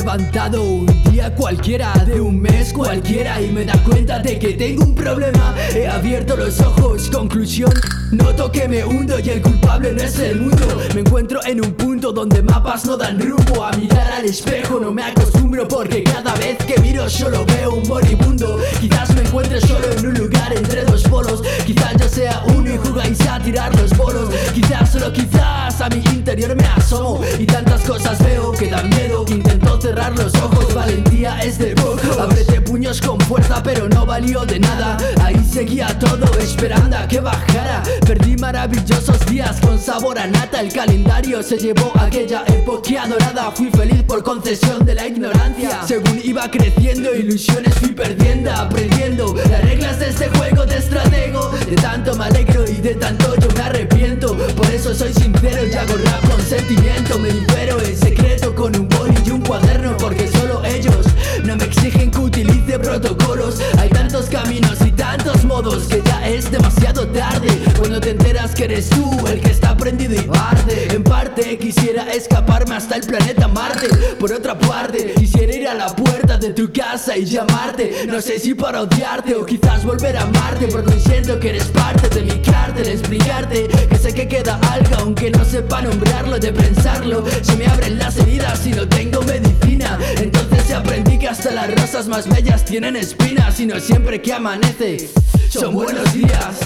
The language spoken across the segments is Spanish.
levantado un día cualquiera de un mes cualquiera y me da cuenta de que tengo un problema. He abierto los ojos, conclusión, noto que me hundo y el culpable no es el mundo. Me encuentro en un punto donde mapas no dan rumbo. A mirar al espejo no me acostumbro porque cada vez que miro solo veo un moribundo. Quizás me encuentre solo en un lugar entre dos polos. Quizás yo sea uno y jugáis a tirar los bolos. Quizás, solo quizás, a mi interior me asomo y tantas cosas veo que dan miedo. Intento cerrar los ojos, valentía es de pocos. Apreté puños con fuerza pero no valió de nada. Ahí seguía todo esperando a que bajara. Perdí maravillosos días con sabor a nata. El calendario se llevó aquella época dorada. Fui feliz por concesión de la ignorancia. Según iba creciendo, ilusiones fui perdiendo. Aprendiendo las reglas de este juego de estratego. De tanto me alegro y de tanto yo me arrepiento. Por eso soy sincero y hago rap con sentimiento. Me libero en secreto con un boli y un cuaderno, porque solo ellos no me exigen que utilice protocolos. Hay tantos caminos y tantos modos que ya es demasiado tarde cuando te enteras que eres tú el que está prendido y arde. En parte quisiera escaparme hasta el planeta Marte. Por otra parte quisiera ir a la puerta de tu casa y llamarte. No sé si para odiarte o quizás volver a amarte, porque siento que eres parte de mi cártel. Explicarte que sé que queda algo aunque no sepa nombrarlo. De pensarlo se me abren las heridas y no tengo medicina. Entonces aprendí que hasta las rosas más bellas tienen espinas y no siempre que amanece son buenos días.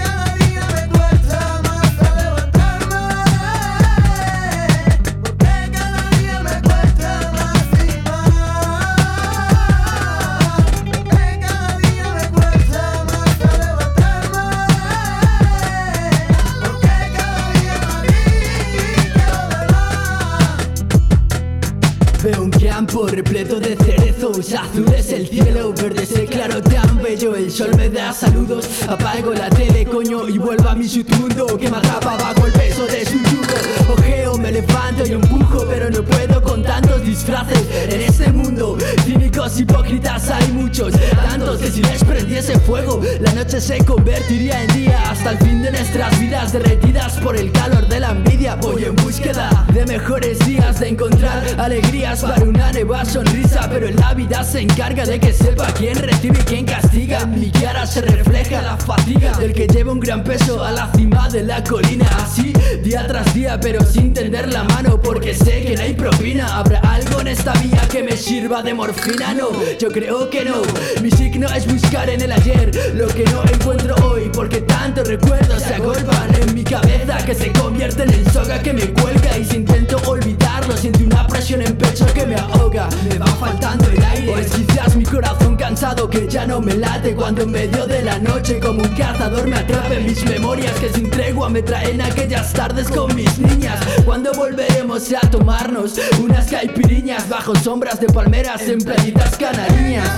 Veo un campo repleto de cerezos, azul es el cielo, verde es el claro tan bello. El sol me da saludos, apago la tele coño y vuelvo a mi submundo que me atrapa bajo el peso de su yugo. Ojeo, me levanto y empujo, pero no puedo con tantos disfraces en este mundo. Cínicos, hipócritas hay muchos, tantos que si les prendiese fuego la noche se convertiría en día. Hasta el fin de nuestras vidas derretidas por el calor de la envidia. Voy en búsqueda de mejores días, de encontrar alegrías para una nueva sonrisa, pero en la vida se encarga de que sepa quién recibe y quién castiga. En mi cara se refleja la fatiga del que lleva un gran peso a la cima de la colina. Así día tras día pero sin tender la mano, porque sé que no hay propina. ¿Habrá algo en esta vía que me sirva de morfina? No, yo creo que no. Mi signo es buscar en el ayer lo que no encuentro hoy, porque tantos recuerdos se agolpan en mi cabeza que se convierten en soga que me cuelga. Y si intento olvidarlo siento una presión en pecho que me ahoga, me va faltando el aire. O es quizás mi corazón cansado que ya no me late, cuando en medio de la noche como un cazador me atrape mis memorias que sin tregua me traen aquellas tardes con mis niñas. Cuando volveremos a tomarnos unas caipiriñas bajo sombras de palmeras en playitas canariñas.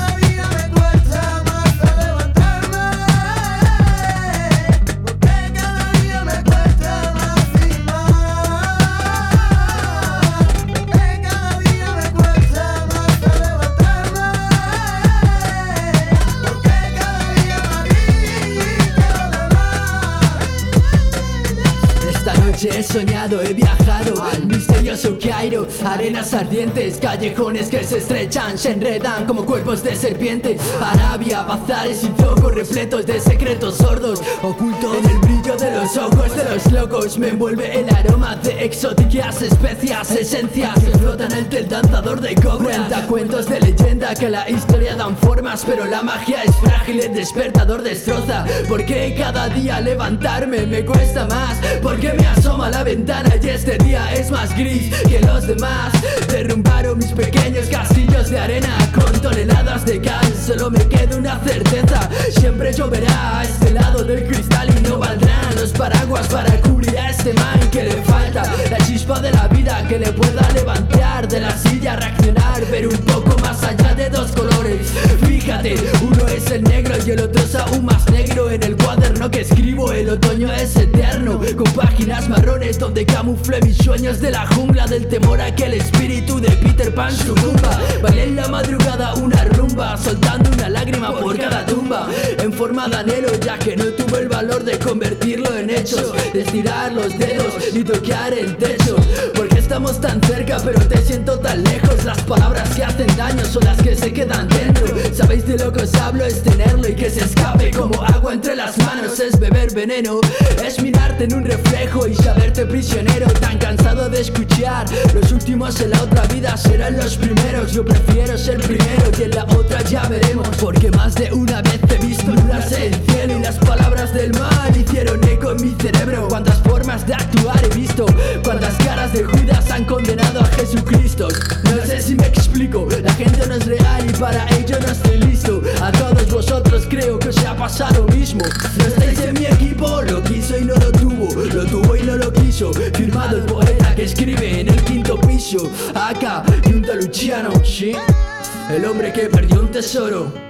He soñado, he viajado al misterioso Cairo. Arenas ardientes, callejones que se estrechan, se enredan como cuerpos de serpiente. Arabia, bazares y zocos repletos de secretos sordos, oculto en el brillo de los ojos de los locos. Me envuelve el aroma de exóticas especias, esencias que flotan entre el danzador de cobra. Cuenta cuentos de leyenda que a la historia dan formas, pero la magia es frágil, el despertador destroza. Porque cada día levantarme me cuesta más, porque me asoma a la ventana y este día es más gris que los demás. Derrumbaron mis pequeños castillos de arena con toneladas de cal. Solo me queda una certeza, siempre lloverá a este lado del cristal y no valdrán los paraguas para cubrir a este man que le falta la chispa de la vida que le pueda levantar de la silla, reaccionar, ver un poco más allá de dos colores. Fíjate, uno es el negro y el otro es aún más negro. En el cuaderno que escribo el otoño es eterno, con páginas páginas marrones donde camuflé mis sueños de la jungla, del temor a que el espíritu de Peter Pan sucumba. Bailé en la madrugada una rumba, soltando una lágrima por cada tumba, en forma de anhelo, ya que no tuve el valor de convertirlo en hechos, de estirar los dedos y tocar el techo. Porque estamos tan cerca pero te siento tan lejos. Las palabras que hacen daño son las que se quedan dentro. Sabéis de lo que os hablo, es tenerlo y que se escape como agua entre las manos. Es beber veneno, es mirarte en un reflejo y saberte prisionero. Tan cansado de escuchar, los últimos en la otra vida serán los primeros. Yo prefiero ser primero y en la otra ya veremos. Porque más de una vez he visto nublarse el cielo y las palabras del mal hicieron eco en mi cerebro. Cuántas formas de actuar he visto, cuántas caras de Judas han condenado a Jesucristo. No sé si me explico, la gente no es real y para ello no estoy listo. A todos vosotros creo que os ha pasado lo mismo. No estáis en mi equipo, lo quiso y no lo tuvo y no lo quiso. Firmado el poeta que escribe en el quinto piso. Acá, Junta Luciano, ¿sí? El hombre que perdió un tesoro.